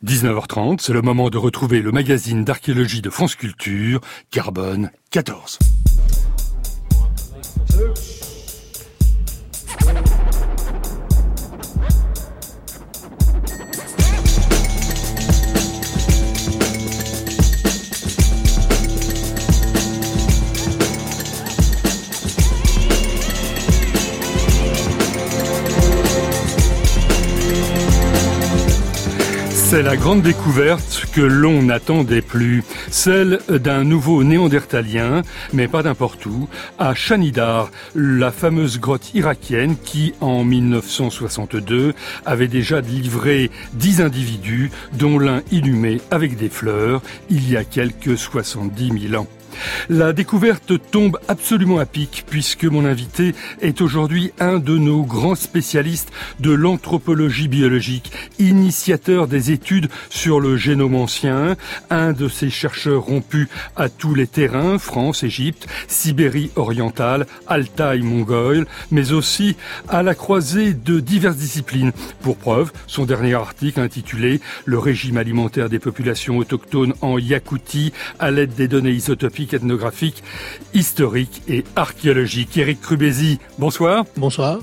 19h30, c'est le moment de retrouver le magazine d'archéologie de France Culture, Carbone 14. C'est la grande découverte que l'on n'attendait plus, celle d'un nouveau néandertalien, mais pas n'importe où, à Shanidar, la fameuse grotte irakienne qui, en 1962, avait déjà livré 10 individus, dont l'un inhumé avec des fleurs, il y a quelques 70 000 ans. La découverte tombe absolument à pic puisque mon invité est aujourd'hui un de nos grands spécialistes de l'anthropologie biologique, initiateur des études sur le génome ancien, un de ces chercheurs rompus à tous les terrains, France, Égypte, Sibérie orientale, Altaï mongole, mais aussi à la croisée de diverses disciplines. Pour preuve, son dernier article intitulé « Le régime alimentaire des populations autochtones en Yakoutie à l'aide des données isotopiques ethnographique, historique et archéologique. Éric Krubézy, bonsoir. Bonsoir.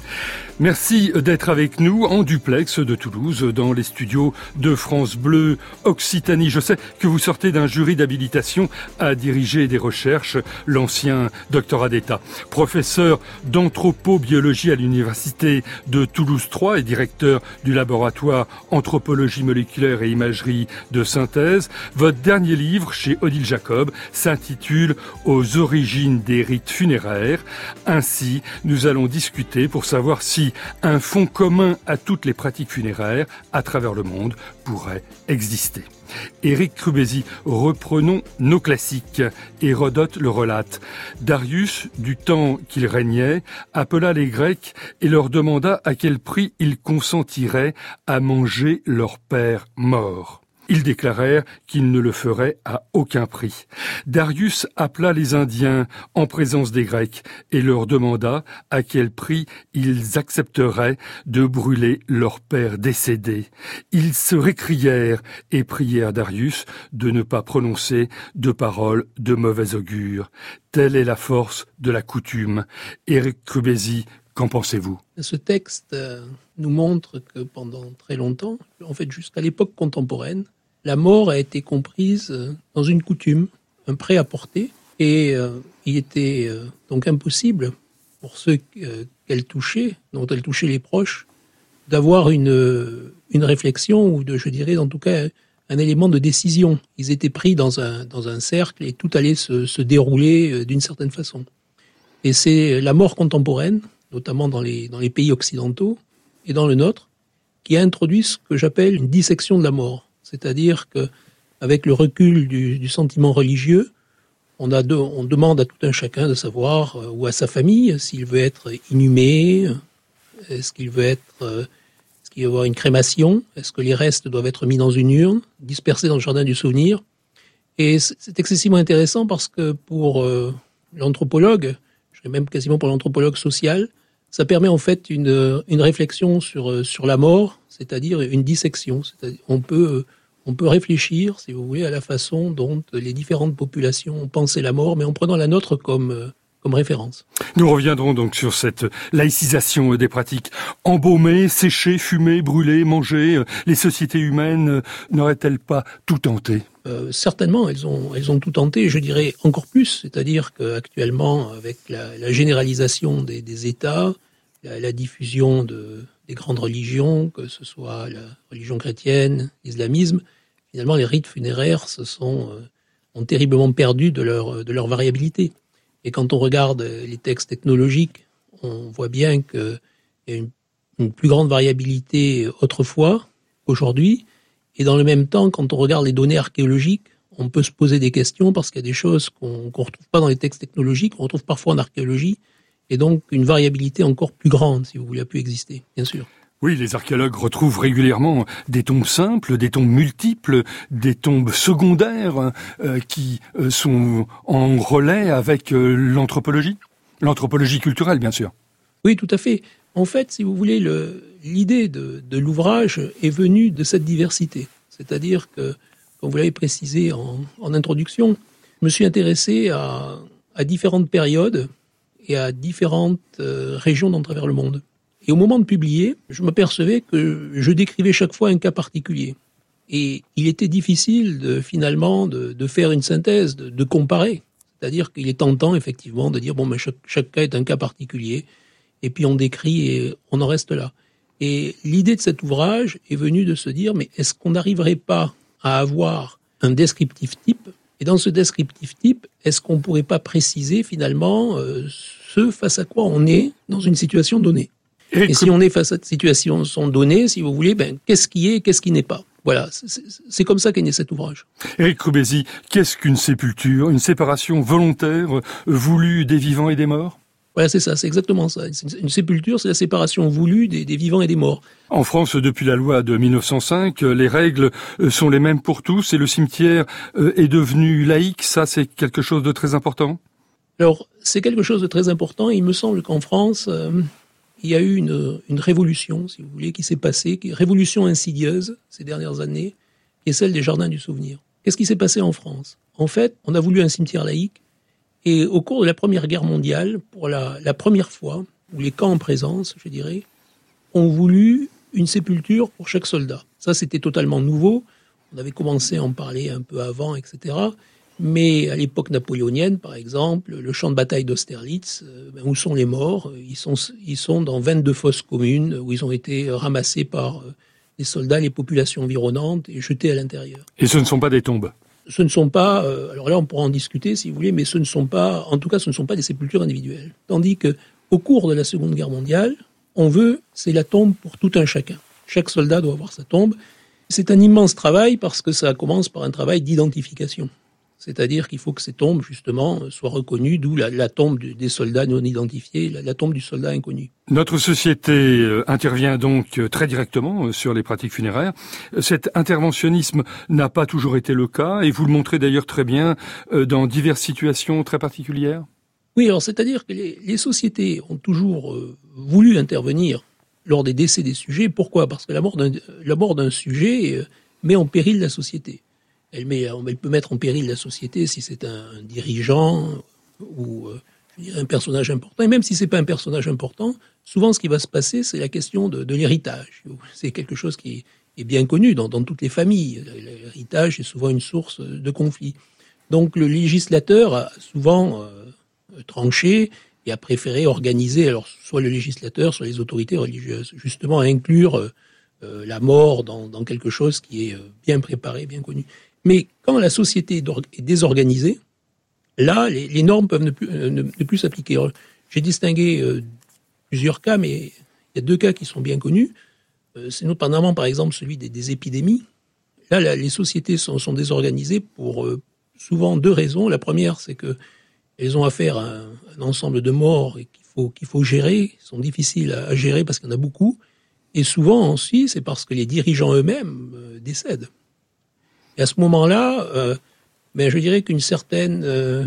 Merci d'être avec nous en duplex de Toulouse, dans les studios de France Bleu Occitanie. Je sais que vous sortez d'un jury d'habilitation à diriger des recherches, l'ancien doctorat d'État. Professeur d'anthropobiologie à l'université de Toulouse 3 et directeur du laboratoire anthropologie moléculaire et imagerie de synthèse. Votre dernier livre, chez Odile Jacob, s'intitule « Aux origines des rites funéraires ». Ainsi, nous allons discuter pour savoir si un fond commun à toutes les pratiques funéraires à travers le monde pourrait exister. Éric Krubézy, reprenons nos classiques. Hérodote le relate. Darius, du temps qu'il régnait, appela les Grecs et leur demanda à quel prix ils consentiraient à manger leur père mort. Ils déclarèrent qu'ils ne le feraient à aucun prix. Darius appela les Indiens en présence des Grecs et leur demanda à quel prix ils accepteraient de brûler leur père décédé. Ils se récrièrent et prièrent Darius de ne pas prononcer de paroles de mauvais augure. Telle est la force de la coutume. Éric Krubézy, qu'en pensez-vous ? Ce texte nous montre que pendant très longtemps, en fait jusqu'à l'époque contemporaine, la mort a été comprise dans une coutume, un prêt-à-porter, et il était donc impossible pour ceux qu'elle touchait, dont elle touchait les proches, d'avoir une réflexion ou je dirais en tout cas un élément de décision. Ils étaient pris dans un cercle et tout allait se dérouler d'une certaine façon. Et c'est la mort contemporaine, notamment dans les pays occidentaux et dans le nôtre, qui a introduit ce que j'appelle une dissection de la mort. C'est-à-dire qu'avec le recul du sentiment religieux, on demande à tout un chacun de savoir, ou à sa famille, s'il veut être inhumé, est-ce qu'il va y avoir une crémation, est-ce que les restes doivent être mis dans une urne, dispersés dans le jardin du souvenir. Et c'est excessivement intéressant parce que pour l'anthropologue, je dirais même quasiment pour l'anthropologue social, ça permet en fait une réflexion sur la mort, c'est-à-dire une dissection. C'est-à-dire on peut réfléchir, si vous voulez, à la façon dont les différentes populations ont pensé la mort, mais en prenant la nôtre comme référence. Nous reviendrons donc sur cette laïcisation des pratiques. Embaumer, sécher, fumer, brûler, manger, les sociétés humaines n'auraient-elles pas tout tenté ? Certainement, elles ont tout tenté, je dirais encore plus, c'est-à-dire qu'actuellement, avec la généralisation des États, la diffusion des grandes religions, que ce soit la religion chrétienne, l'islamisme, finalement les rites funéraires ont terriblement perdu de leur variabilité. Et quand on regarde les textes ethnologiques, on voit bien qu'il y a une plus grande variabilité autrefois qu'aujourd'hui. Et dans le même temps, quand on regarde les données archéologiques, on peut se poser des questions parce qu'il y a des choses qu'on retrouve pas dans les textes technologiques, qu'on retrouve parfois en archéologie, et donc une variabilité encore plus grande, si vous voulez, a pu exister, bien sûr. Oui, les archéologues retrouvent régulièrement des tombes simples, des tombes multiples, des tombes secondaires qui sont en relais avec l'anthropologie culturelle, bien sûr. Oui, tout à fait. En fait, si vous voulez, l'idée de l'ouvrage est venue de cette diversité. C'est-à-dire que, comme vous l'avez précisé en introduction, je me suis intéressé à différentes périodes et à différentes régions dans travers le monde. Et au moment de publier, je m'apercevais que je décrivais chaque fois un cas particulier. Et il était difficile finalement de faire une synthèse, de comparer. C'est-à-dire qu'il est tentant effectivement de dire chaque cas est un cas particulier, et puis on décrit et on en reste là. Et l'idée de cet ouvrage est venue de se dire, mais est-ce qu'on n'arriverait pas à avoir un descriptif type? Et dans ce descriptif type, est-ce qu'on ne pourrait pas préciser finalement ce face à quoi on est dans une situation donnée? Et si on est face à cette situation donnée, si vous voulez, qu'est-ce qui est et qu'est-ce qui n'est pas? Voilà, c'est comme ça qu'est né cet ouvrage. Éric Croubézy, qu'est-ce qu'une sépulture? Une séparation volontaire, voulue des vivants et des morts? Voilà, c'est ça, c'est exactement ça. Une sépulture, c'est la séparation voulue des vivants et des morts. En France, depuis la loi de 1905, les règles sont les mêmes pour tous et le cimetière est devenu laïque. Ça, c'est quelque chose de très important? Alors, c'est quelque chose de très important. Il me semble qu'en France, il y a eu une révolution, si vous voulez, qui s'est passée, une révolution insidieuse ces dernières années, qui est celle des jardins du souvenir. Qu'est-ce qui s'est passé en France? En fait, on a voulu un cimetière laïque, et au cours de la Première Guerre mondiale, pour la première fois, où les camps en présence, je dirais, ont voulu une sépulture pour chaque soldat. Ça, c'était totalement nouveau. On avait commencé à en parler un peu avant, etc. Mais à l'époque napoléonienne, par exemple, le champ de bataille d'Austerlitz, où sont les morts? Ils sont dans 22 fosses communes où ils ont été ramassés par les soldats, les populations environnantes et jetés à l'intérieur. Et ce ne sont pas des tombes? Ce ne sont pas, alors là on pourra en discuter si vous voulez, mais ce ne sont pas, en tout cas ce ne sont pas des sépultures individuelles. Tandis que au cours de la Seconde Guerre mondiale, c'est la tombe pour tout un chacun. Chaque soldat doit avoir sa tombe. C'est un immense travail parce que ça commence par un travail d'identification. C'est-à-dire qu'il faut que ces tombes, justement, soient reconnues, d'où la tombe des soldats non identifiés, la tombe du soldat inconnu. Notre société intervient donc très directement sur les pratiques funéraires. Cet interventionnisme n'a pas toujours été le cas, et vous le montrez d'ailleurs très bien dans diverses situations très particulières. Oui, alors c'est-à-dire que les sociétés ont toujours voulu intervenir lors des décès des sujets. Pourquoi? Parce que la mort d'un sujet met en péril la société. Elle peut mettre en péril la société si c'est un dirigeant ou je dirais un personnage important. Et même si c'est pas un personnage important, souvent ce qui va se passer, c'est la question de l'héritage. C'est quelque chose qui est bien connu dans toutes les familles. L'héritage est souvent une source de conflit. Donc le législateur a souvent tranché et a préféré organiser, alors soit le législateur, soit les autorités religieuses, justement à inclure la mort dans quelque chose qui est bien préparé, bien connu. Mais quand la société est désorganisée, là, les normes peuvent ne plus s'appliquer. Alors, j'ai distingué plusieurs cas, mais il y a 2 cas qui sont bien connus. C'est notamment, par exemple, celui des épidémies. Là, les sociétés sont désorganisées pour souvent 2 raisons. La première, c'est qu'elles ont affaire à un ensemble de morts et qu'il faut gérer. Ils sont difficiles à gérer parce qu'il y en a beaucoup. Et souvent aussi, c'est parce que les dirigeants eux-mêmes décèdent. Et à ce moment-là, je dirais qu'une certaine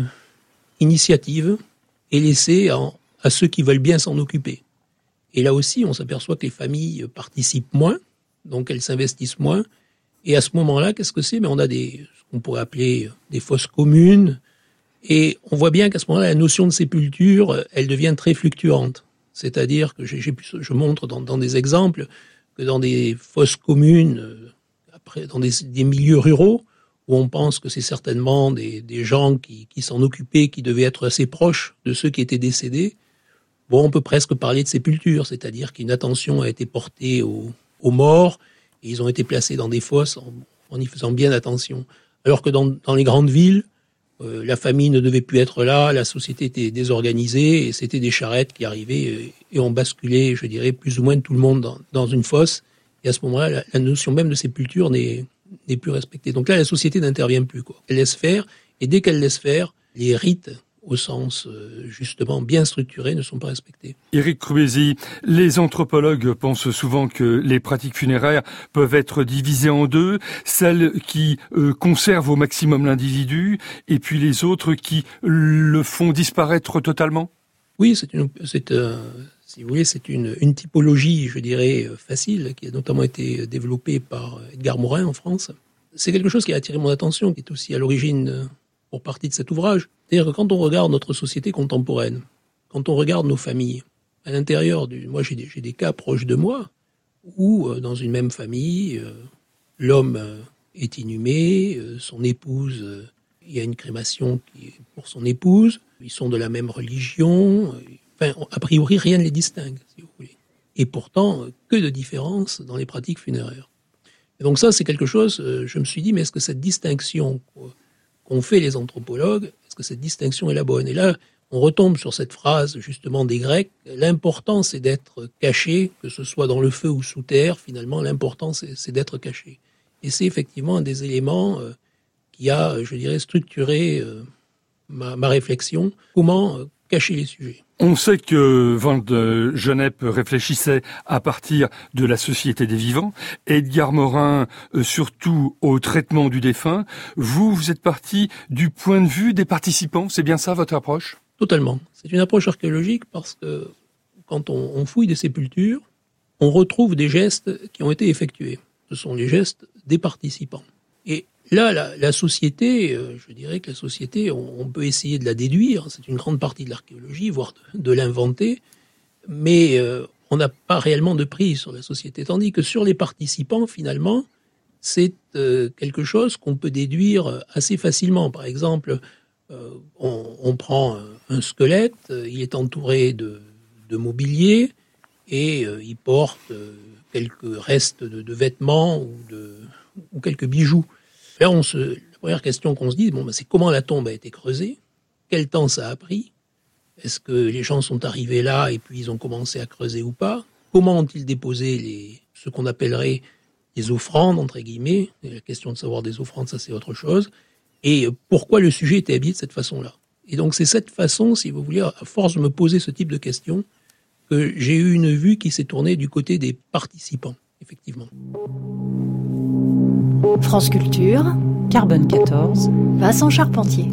initiative est laissée à ceux qui veulent bien s'en occuper. Et là aussi, on s'aperçoit que les familles participent moins, donc elles s'investissent moins. Et à ce moment-là, qu'est-ce que c'est? On a ce qu'on pourrait appeler des fosses communes. Et on voit bien qu'à ce moment-là, la notion de sépulture, elle devient très fluctuante. C'est-à-dire que je montre dans des exemples que dans des fosses communes, dans des milieux ruraux, où on pense que c'est certainement des gens qui s'en occupaient, qui devaient être assez proches de ceux qui étaient décédés, on peut presque parler de sépulture, c'est-à-dire qu'une attention a été portée aux morts, et ils ont été placés dans des fosses en y faisant bien attention. Alors que dans les grandes villes, la famille ne devait plus être là, la société était désorganisée, et c'était des charrettes qui arrivaient et on basculait, je dirais, plus ou moins tout le monde dans une fosse. Et à ce moment-là, la notion même de sépulture n'est plus respectée. Donc là, la société n'intervient plus, quoi. Elle laisse faire, et dès qu'elle laisse faire, les rites, au sens justement bien structuré, ne sont pas respectés. Éric Croubézy, les anthropologues pensent souvent que les pratiques funéraires peuvent être divisées en 2, celles qui conservent au maximum l'individu, et puis les autres qui le font disparaître totalement. Oui, si vous voulez, c'est une typologie, je dirais, facile, qui a notamment été développée par Edgar Morin en France. c'est quelque chose qui a attiré mon attention, qui est aussi à l'origine, pour partie de cet ouvrage. C'est-à-dire que quand on regarde notre société contemporaine, quand on regarde nos familles, à l'intérieur moi j'ai des cas proches de moi, où dans une même famille, l'homme est inhumé, son épouse, il y a une crémation qui est pour son épouse, ils sont de la même religion, enfin, a priori rien ne les distingue, si vous voulez. Et pourtant, que de différences dans les pratiques funéraires. Et donc ça, c'est quelque chose, je me suis dit, mais est-ce que cette distinction qu'ont fait les anthropologues, est-ce que cette distinction est la bonne? Et là, on retombe sur cette phrase, justement, des Grecs, l'important, c'est d'être caché, que ce soit dans le feu ou sous terre, finalement, l'important, c'est d'être caché. Et c'est effectivement un des éléments qui a, je dirais, structuré ma réflexion. Comment cacher les sujets? On sait que Van Gennep réfléchissait à partir de la société des vivants. Edgar Morin, surtout au traitement du défunt. Vous êtes parti du point de vue des participants. C'est bien ça, votre approche? Totalement. C'est une approche archéologique parce que quand on fouille des sépultures, on retrouve des gestes qui ont été effectués. Ce sont les gestes des participants. Et là, la société, je dirais que la société, on peut essayer de la déduire, c'est une grande partie de l'archéologie, voire de l'inventer, mais on n'a pas réellement de prise sur la société. Tandis que sur les participants, finalement, c'est quelque chose qu'on peut déduire assez facilement. Par exemple, on prend un squelette, il est entouré de mobilier et il porte quelques restes de vêtements ou quelques bijoux. Là, la première question qu'on se dit, c'est comment la tombe a été creusée, quel temps ça a pris, est-ce que les gens sont arrivés là et puis ils ont commencé à creuser ou pas, comment ont-ils déposé ce qu'on appellerait les offrandes, entre guillemets, et la question de savoir des offrandes, ça c'est autre chose, et pourquoi le sujet était habillé de cette façon-là. Et donc c'est cette façon, si vous voulez, à force de me poser ce type de questions, que j'ai eu une vue qui s'est tournée du côté des participants, effectivement. France Culture, Carbone 14, Vincent Charpentier.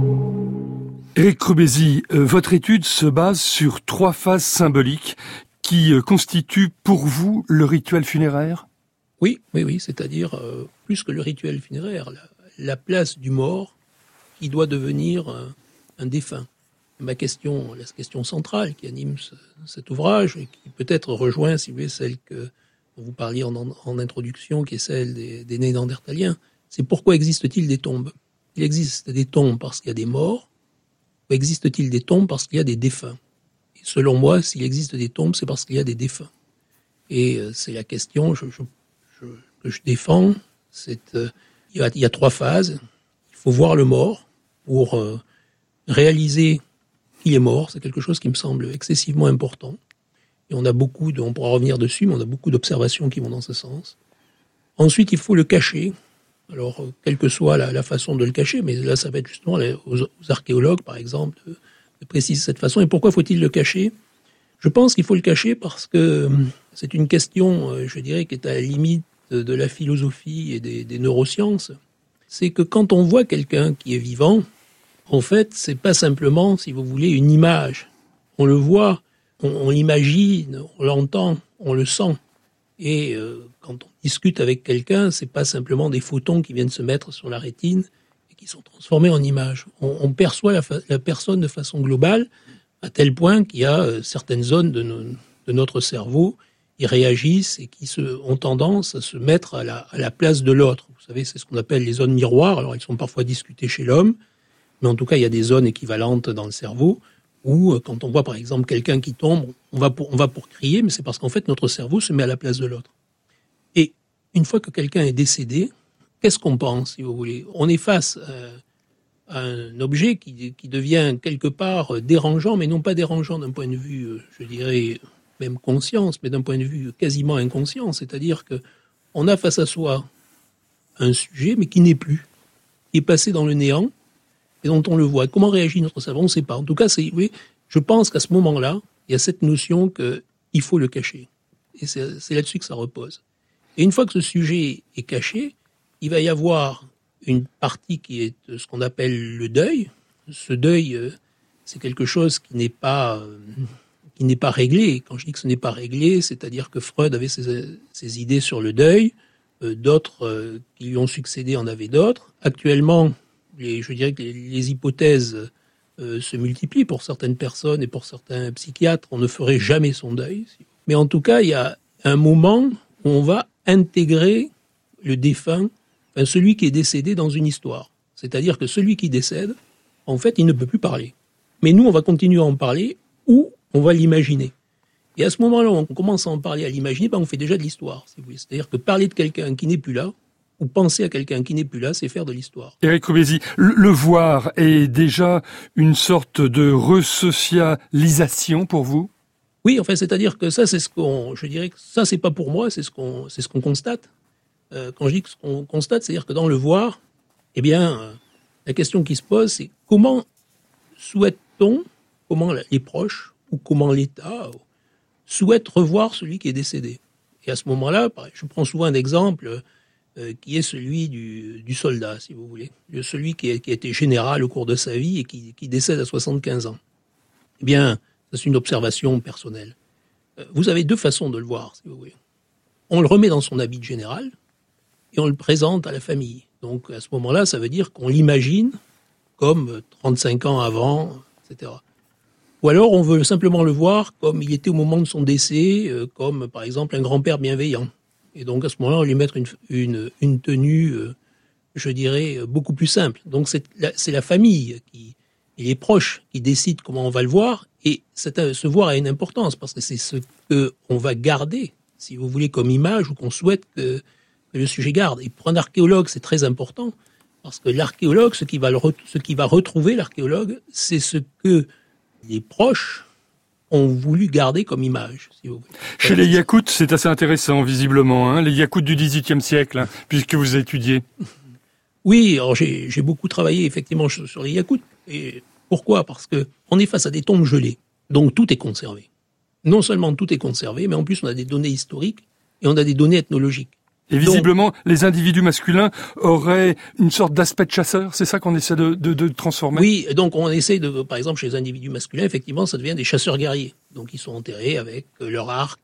Éric Crubézy, votre étude se base sur 3 phases symboliques qui constituent pour vous le rituel funéraire? Oui, c'est-à-dire plus que le rituel funéraire, la place du mort qui doit devenir un défunt. La question centrale qui anime cet ouvrage et qui peut-être rejoint, si vous voulez, celle dont vous parliez en introduction, qui est celle des Néandertaliens, c'est pourquoi existe-t-il des tombes? Il existe des tombes parce qu'il y a des morts, ou existe-t-il des tombes parce qu'il y a des défunts? Et selon moi, s'il existe des tombes, c'est parce qu'il y a des défunts. Et c'est la question que je défends. Il y a 3 phases. Il faut voir le mort pour réaliser qu'il est mort. C'est quelque chose qui me semble excessivement important. Et on pourra revenir dessus, mais on a beaucoup d'observations qui vont dans ce sens. Ensuite, il faut le cacher. Alors, quelle que soit la façon de le cacher, mais là, ça va être justement aux archéologues, par exemple, de préciser cette façon. Et pourquoi faut-il le cacher? Je pense qu'il faut le cacher parce que c'est une question, je dirais, qui est à la limite de la philosophie et des neurosciences. C'est que quand on voit quelqu'un qui est vivant, en fait, c'est pas simplement, si vous voulez, une image. On le voit, on l'imagine, on l'entend, on le sent. Et quand on discute avec quelqu'un, c'est pas simplement des photons qui viennent se mettre sur la rétine et qui sont transformés en images. On perçoit la personne de façon globale, à tel point qu'il y a certaines zones de notre cerveau qui réagissent et qui ont tendance à se mettre à la place de l'autre. Vous savez, c'est ce qu'on appelle les zones miroirs. Alors, elles sont parfois discutées chez l'homme, mais en tout cas, il y a des zones équivalentes dans le cerveau où, quand on voit par exemple quelqu'un qui tombe, on va pour crier, mais c'est parce qu'en fait, notre cerveau se met à la place de l'autre. Et une fois que quelqu'un est décédé, qu'est-ce qu'on pense, si vous voulez? On est face à un objet qui devient quelque part dérangeant, mais non pas dérangeant d'un point de vue, je dirais, même conscience, mais d'un point de vue quasiment inconscient. C'est-à-dire que on a face à soi un sujet, mais qui n'est plus, qui est passé dans le néant, et dont on le voit. Comment réagit notre cerveau? On ne sait pas. En tout cas, oui, je pense qu'à ce moment-là, il y a cette notion qu'il faut le cacher. Et c'est là-dessus que ça repose. Et une fois que ce sujet est caché, il va y avoir une partie qui est ce qu'on appelle le deuil. Ce deuil, c'est quelque chose qui n'est pas réglé. Quand je dis que ce n'est pas réglé, c'est-à-dire que Freud avait ses idées sur le deuil. d'autres qui lui ont succédé en avaient d'autres. Actuellement, je dirais que les hypothèses se multiplient pour certaines personnes et pour certains psychiatres. On ne ferait jamais son deuil. Mais en tout cas, il y a un moment où on va intégrer le défunt, enfin celui qui est décédé dans une histoire. C'est-à-dire que celui qui décède, en fait, il ne peut plus parler. Mais nous, on va continuer à en parler ou on va l'imaginer. Et à ce moment-là, on commence à en parler, à l'imaginer, on fait déjà de l'histoire, si vous voulez. C'est-à-dire que parler de quelqu'un qui n'est plus là, ou penser à quelqu'un qui n'est plus là, c'est faire de l'histoire. Éric Coubézy, le voir est déjà une sorte de resocialisation pour vous ? Oui, enfin, c'est-à-dire que ça, c'est je dirais que ça, c'est pas pour moi, c'est ce qu'on constate. Quand je dis que ce qu'on constate, c'est-à-dire que dans le voir, eh bien, la question qui se pose, c'est comment souhaite-t-on, comment les proches, ou comment l'État souhaite revoir celui qui est décédé. Et à ce moment-là, je prends souvent un exemple qui est celui du soldat, si vous voulez. Celui qui a été général au cours de sa vie et qui décède à 75 ans. Eh bien, ça, c'est une observation personnelle. Vous avez deux façons de le voir, si vous voulez. On le remet dans son habit de général et on le présente à la famille. Donc, à ce moment-là, ça veut dire qu'on l'imagine comme 35 ans avant, etc. Ou alors, on veut simplement le voir comme il était au moment de son décès, comme, par exemple, un grand-père bienveillant. Et donc, à ce moment-là, on lui mettre une tenue, je dirais, beaucoup plus simple. Donc, c'est la famille et les proches qui décident comment on va le voir. Et ce voir a une importance, parce que c'est ce qu'on va garder, si vous voulez, comme image, ou qu'on souhaite que le sujet garde. Et pour un archéologue, c'est très important, parce que l'archéologue, ce qui va retrouver l'archéologue, c'est ce que les proches ont voulu garder comme image, si vous voulez. Chez les Yakoutes, c'est assez intéressant, visiblement, les Yakoutes du XVIIIe siècle, puisque vous étudiez. Oui, alors j'ai beaucoup travaillé, effectivement, sur les Yakoutes. Et pourquoi ? Parce que on est face à des tombes gelées, donc tout est conservé. Non seulement tout est conservé, mais en plus on a des données historiques et on a des données ethnologiques. Et visiblement, les individus masculins auraient une sorte d'aspect de chasseur, c'est ça qu'on essaie de transformer ? Oui, donc on essaie par exemple, chez les individus masculins, effectivement, ça devient des chasseurs guerriers. Donc ils sont enterrés avec leur arc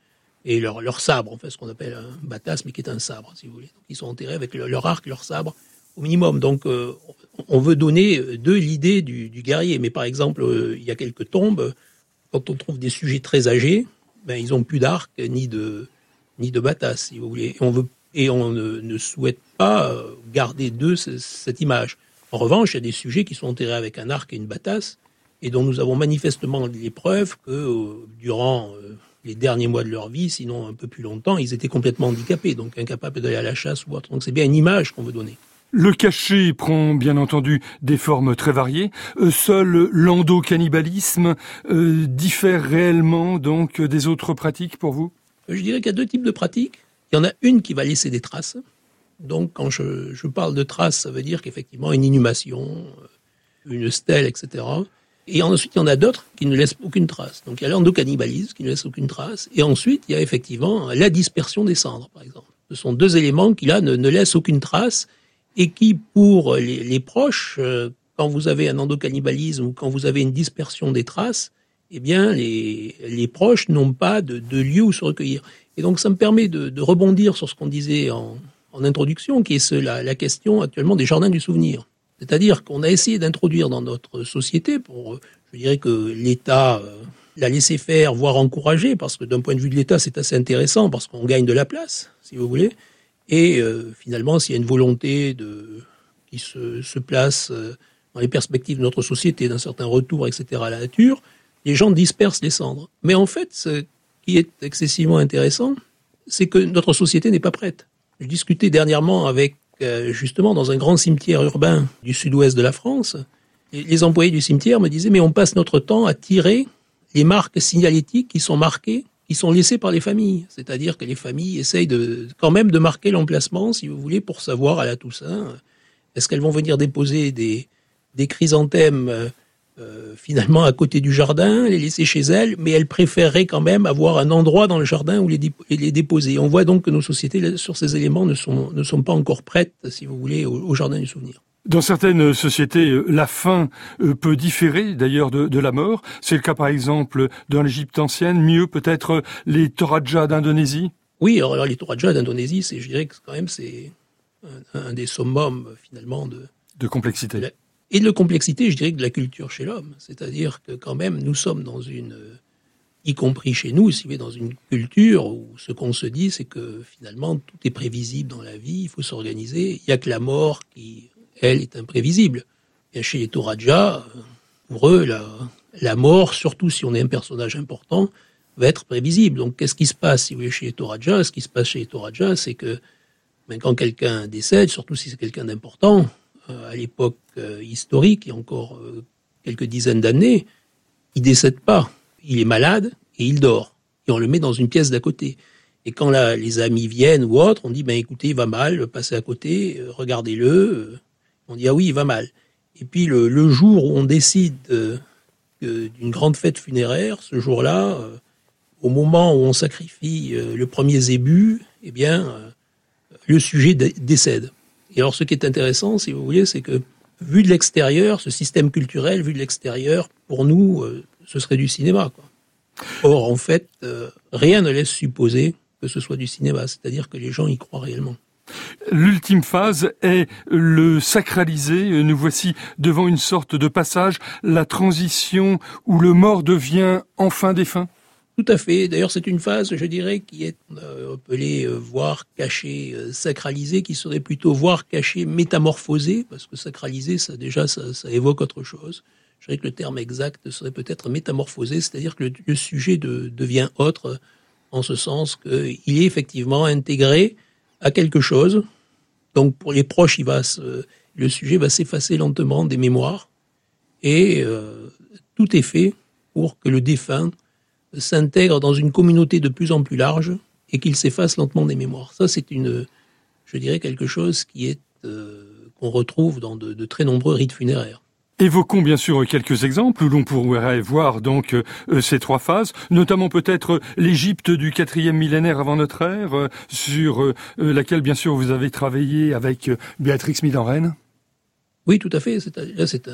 et leur sabre, enfin ce qu'on appelle un batas, mais qui est un sabre, si vous voulez. Donc ils sont enterrés avec leur arc, leur sabre, au minimum. Donc on veut donner l'idée du guerrier. Mais par exemple, il y a quelques tombes, quand on trouve des sujets très âgés, ils n'ont plus d'arc ni de batas, si vous voulez. Et on ne souhaite pas garder d'eux cette image. En revanche, il y a des sujets qui sont enterrés avec un arc et une batasse, et dont nous avons manifestement les preuves que durant les derniers mois de leur vie, sinon un peu plus longtemps, ils étaient complètement handicapés, donc incapables d'aller à la chasse ou autre. Donc c'est bien une image qu'on veut donner. Le cachet prend bien entendu des formes très variées. Seul l'endocannibalisme diffère réellement donc des autres pratiques pour vous ? Je dirais qu'il y a deux types de pratiques. Il y en a une qui va laisser des traces. Donc, quand je parle de traces, ça veut dire qu'effectivement, une inhumation, une stèle, etc. Et ensuite, il y en a d'autres qui ne laissent aucune trace. Donc, il y a l'endocannibalisme qui ne laisse aucune trace. Et ensuite, il y a effectivement la dispersion des cendres, par exemple. Ce sont deux éléments qui, là, ne laissent aucune trace et qui, pour les proches, quand vous avez un endocannibalisme ou quand vous avez une dispersion des traces, eh bien, les proches n'ont pas de lieu où se recueillir. Et donc, ça me permet de rebondir sur ce qu'on disait en introduction, qui est la question actuellement des jardins du souvenir. C'est-à-dire qu'on a essayé d'introduire dans notre société, je dirais que l'État l'a laissé faire, voire encouragé, parce que d'un point de vue de l'État, c'est assez intéressant, parce qu'on gagne de la place, si vous voulez. Et finalement, s'il y a une volonté qui se place dans les perspectives de notre société, d'un certain retour, etc., à la nature, les gens dispersent les cendres. Mais en fait, ce qui est excessivement intéressant, c'est que notre société n'est pas prête. Je discutais dernièrement avec, justement, dans un grand cimetière urbain du sud-ouest de la France, et les employés du cimetière me disaient « mais on passe notre temps à tirer les marques signalétiques qui sont marquées, qui sont laissées par les familles. C'est-à-dire que les familles essayent quand même de marquer l'emplacement, si vous voulez, pour savoir à la Toussaint, est-ce qu'elles vont venir déposer des chrysanthèmes finalement à côté du jardin, les laisser chez elles, mais elles préféreraient quand même avoir un endroit dans le jardin où les déposer. On voit donc que nos sociétés, sur ces éléments, ne sont pas encore prêtes, si vous voulez, au jardin du souvenir. Dans certaines sociétés, la fin peut différer d'ailleurs de la mort. C'est le cas par exemple dans l'Égypte ancienne, mieux peut-être les Toraja d'Indonésie. Oui, alors les Toraja d'Indonésie, je dirais que quand même c'est un des summums finalement de complexité. Et de complexité, je dirais que de la culture chez l'homme. C'est-à-dire que quand même, nous sommes dans y compris chez nous, si vous voulez, dans une culture où ce qu'on se dit, c'est que finalement, tout est prévisible dans la vie, il faut s'organiser. Il n'y a que la mort qui, elle, est imprévisible. Et chez les Toraja, pour eux, la mort, surtout si on est un personnage important, va être prévisible. Donc, qu'est-ce qui se passe, si vous voulez, chez les Toraja? Ce qui se passe chez les Toraja, c'est que quand quelqu'un décède, surtout si c'est quelqu'un d'important, à l'époque historique, il y a encore quelques dizaines d'années, il décède pas. Il est malade et il dort. Et on le met dans une pièce d'à côté. Et quand les amis viennent ou autres, on dit, écoutez, il va mal, passez à côté, regardez-le. On dit, ah oui, il va mal. Et puis le jour où on décide d'une grande fête funéraire, ce jour-là, au moment où on sacrifie le premier zébu, eh bien, le sujet décède. Et alors, ce qui est intéressant, si vous voulez, c'est que, vu de l'extérieur, ce système culturel, vu de l'extérieur, pour nous, ce serait du cinéma, quoi. Or, en fait, rien ne laisse supposer que ce soit du cinéma, c'est-à-dire que les gens y croient réellement. L'ultime phase est le sacraliser. Nous voici devant une sorte de passage, la transition où le mort devient enfin défunt. Tout à fait. D'ailleurs, c'est une phase, je dirais, qui est appelée voir, caché, sacralisé, qui serait plutôt voir, caché, métamorphosé, parce que sacralisé, ça évoque autre chose. Je dirais que le terme exact serait peut-être métamorphosé, c'est-à-dire que le sujet devient autre, en ce sens qu'il est effectivement intégré à quelque chose. Donc, pour les proches, le sujet va s'effacer lentement des mémoires, et tout est fait pour que le défunt s'intègre dans une communauté de plus en plus large et qu'il s'efface lentement des mémoires. Ça, c'est je dirais, quelque chose qui est qu'on retrouve dans de très nombreux rites funéraires. Évoquons bien sûr quelques exemples où l'on pourrait voir donc ces trois phases, notamment peut-être l'Égypte du 4e millénaire avant notre ère, sur laquelle bien sûr vous avez travaillé avec Béatrix Midden-Rennes. Oui, tout à fait. Là, c'est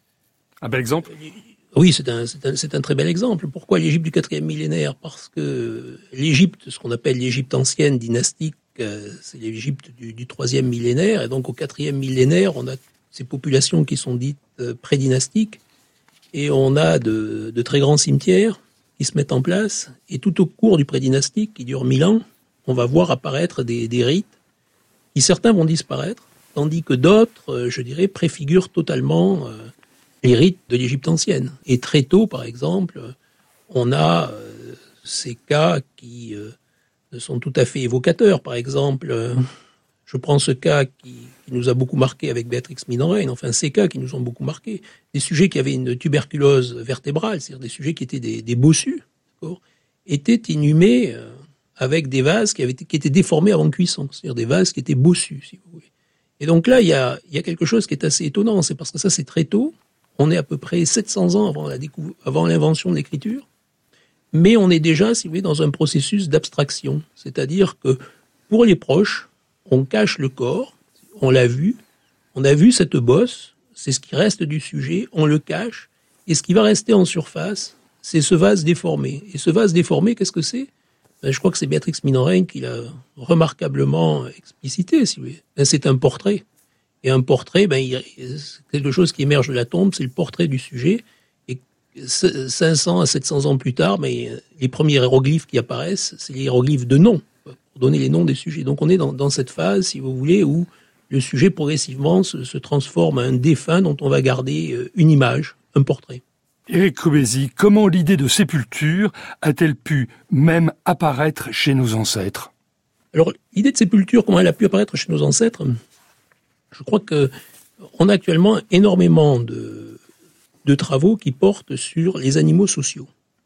un bel exemple. Oui, c'est un très bel exemple. Pourquoi l'Égypte du 4e millénaire? Parce que l'Égypte, ce qu'on appelle l'Égypte ancienne, dynastique, c'est l'Égypte du 3e millénaire. Et donc au 4e millénaire, on a ces populations qui sont dites prédynastiques. Et on a de très grands cimetières qui se mettent en place. Et tout au cours du prédynastique, qui dure 1000 ans, on va voir apparaître des rites qui, certains vont disparaître, tandis que d'autres, je dirais, préfigurent totalement les rites de l'Égypte ancienne. Et très tôt, par exemple, on a ces cas qui sont tout à fait évocateurs. Par exemple, je prends ce cas qui nous a beaucoup marqué avec Béatrix Midden-Rennes, enfin ces cas qui nous ont beaucoup marqué. Des sujets qui avaient une tuberculose vertébrale, c'est-à-dire des sujets qui étaient des bossus, étaient inhumés avec des vases qui étaient déformés avant cuisson, c'est-à-dire des vases qui étaient bossus, si vous voulez. Et donc là, il y a quelque chose qui est assez étonnant, c'est parce que ça c'est très tôt. On est à peu près 700 ans avant l'invention de l'écriture, mais on est déjà, si vous voulez, dans un processus d'abstraction. C'est-à-dire que pour les proches, on cache le corps, on l'a vu, on a vu cette bosse, c'est ce qui reste du sujet, on le cache, et ce qui va rester en surface, c'est ce vase déformé. Et ce vase déformé, qu'est-ce que c'est? Je crois que c'est Béatrix Midden-Rennes qui l'a remarquablement explicité, si vous voulez. C'est un portrait. Et un portrait, c'est quelque chose qui émerge de la tombe, c'est le portrait du sujet. Et 500 à 700 ans plus tard, les premiers hiéroglyphes qui apparaissent, c'est les hiéroglyphes de noms, pour donner les noms des sujets. Donc on est dans cette phase, si vous voulez, où le sujet progressivement se transforme en un défunt dont on va garder une image, un portrait. Éric Krubézy, comment l'idée de sépulture a-t-elle pu même apparaître chez nos ancêtres? Alors, l'idée de sépulture, comment elle a pu apparaître chez nos ancêtres? Je crois qu'on a actuellement énormément de travaux qui portent sur les animaux sociaux.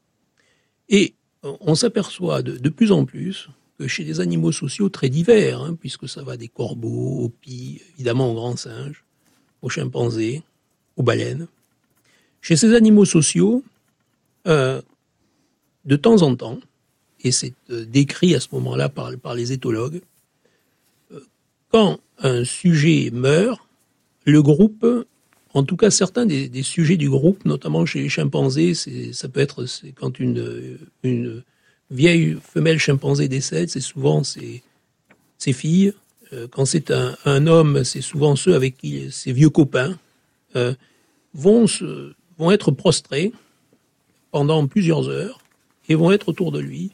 Et on s'aperçoit de plus en plus que chez les animaux sociaux très divers, puisque ça va des corbeaux, aux pies, évidemment aux grands singes, aux chimpanzés, aux baleines, chez ces animaux sociaux, de temps en temps, et c'est décrit à ce moment-là par les éthologues, quand un sujet meurt, le groupe, en tout cas certains des sujets du groupe, notamment chez les chimpanzés, ça peut être quand une vieille femelle chimpanzé décède, c'est souvent ses filles. Quand c'est un homme, c'est souvent ceux avec qui ses vieux copains vont être prostrés pendant plusieurs heures et vont être autour de lui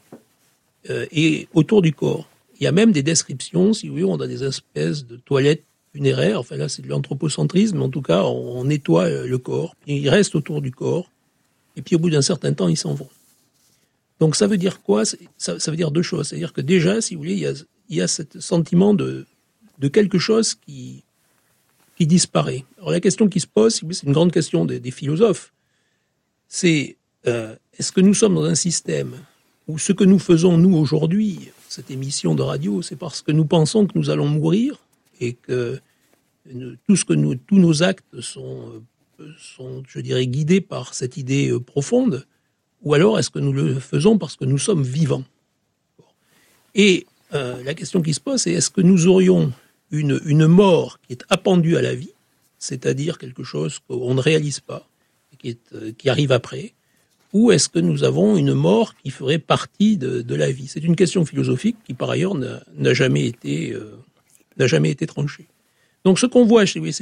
et autour du corps. Il y a même des descriptions, si vous voulez, on a des espèces de toilettes funéraires. Enfin là, c'est de l'anthropocentrisme, mais en tout cas, on nettoie le corps. Puis ils restent autour du corps. Et puis au bout d'un certain temps, ils s'en vont. Donc ça veut dire quoi ? Ça veut dire deux choses. C'est-à-dire que déjà, si vous voulez, il y a ce sentiment de quelque chose qui disparaît. Alors la question qui se pose, si vous voulez, c'est une grande question des philosophes. C'est est-ce que nous sommes dans un système où ce que nous faisons, nous, aujourd'hui, cette émission de radio, c'est parce que nous pensons que nous allons mourir et que tous nos actes sont, je dirais, guidés par cette idée profonde, ou alors est-ce que nous le faisons parce que nous sommes vivants ? Et la question qui se pose, c'est est-ce que nous aurions une mort qui est appendue à la vie, c'est-à-dire quelque chose qu'on ne réalise pas, qui arrive après, ou est-ce que nous avons une mort qui ferait partie de la vie ? C'est une question philosophique qui, par ailleurs, n'a jamais été tranchée. Donc, ce qu'on voit chez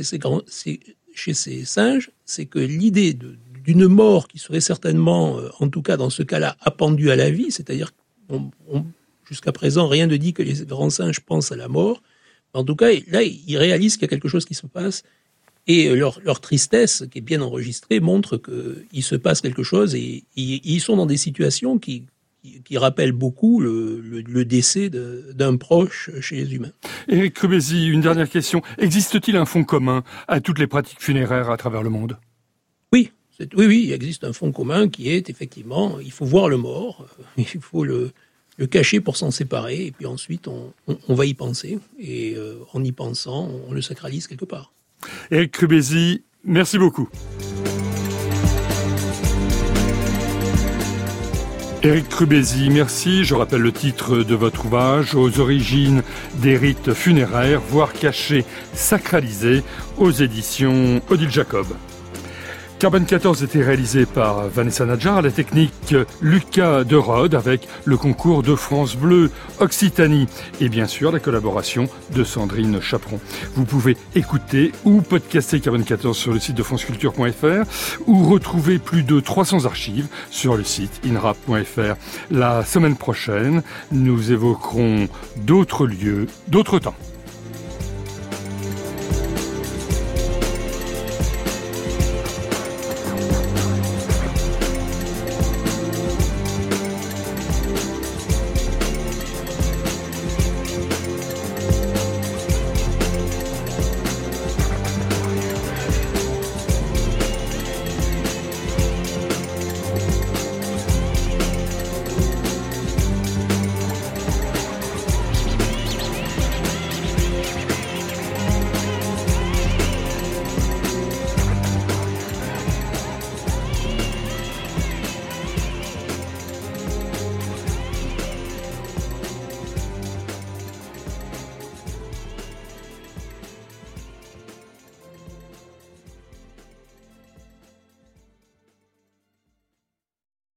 ces singes, c'est que l'idée d'une mort qui serait certainement, en tout cas dans ce cas-là, appendue à la vie, c'est-à-dire jusqu'à présent, rien ne dit que les grands singes pensent à la mort. En tout cas, là, ils réalisent qu'il y a quelque chose qui se passe. Et leur tristesse, qui est bien enregistrée, montre qu'il se passe quelque chose et ils sont dans des situations qui rappellent beaucoup le décès d'un proche chez les humains. Éric Krubézy, une dernière question. Existe-t-il un fond commun à toutes les pratiques funéraires à travers le monde ? Oui, il existe un fond commun qui est effectivement, il faut voir le mort, il faut le cacher pour s'en séparer, et puis ensuite on va y penser, et en y pensant, on le sacralise quelque part. Éric Krubézy, merci beaucoup. Éric Krubézy, merci. Je rappelle le titre de votre ouvrage, Aux origines des rites funéraires, voire cachés, sacralisés, aux éditions Odile Jacob. Carbone 14 était réalisé par Vanessa Nadjar, à la technique Lucas de Rode, avec le concours de France Bleu Occitanie et bien sûr la collaboration de Sandrine Chaperon. Vous pouvez écouter ou podcaster Carbone 14 sur le site de franceculture.fr ou retrouver plus de 300 archives sur le site inrap.fr. La semaine prochaine, nous évoquerons d'autres lieux, d'autres temps.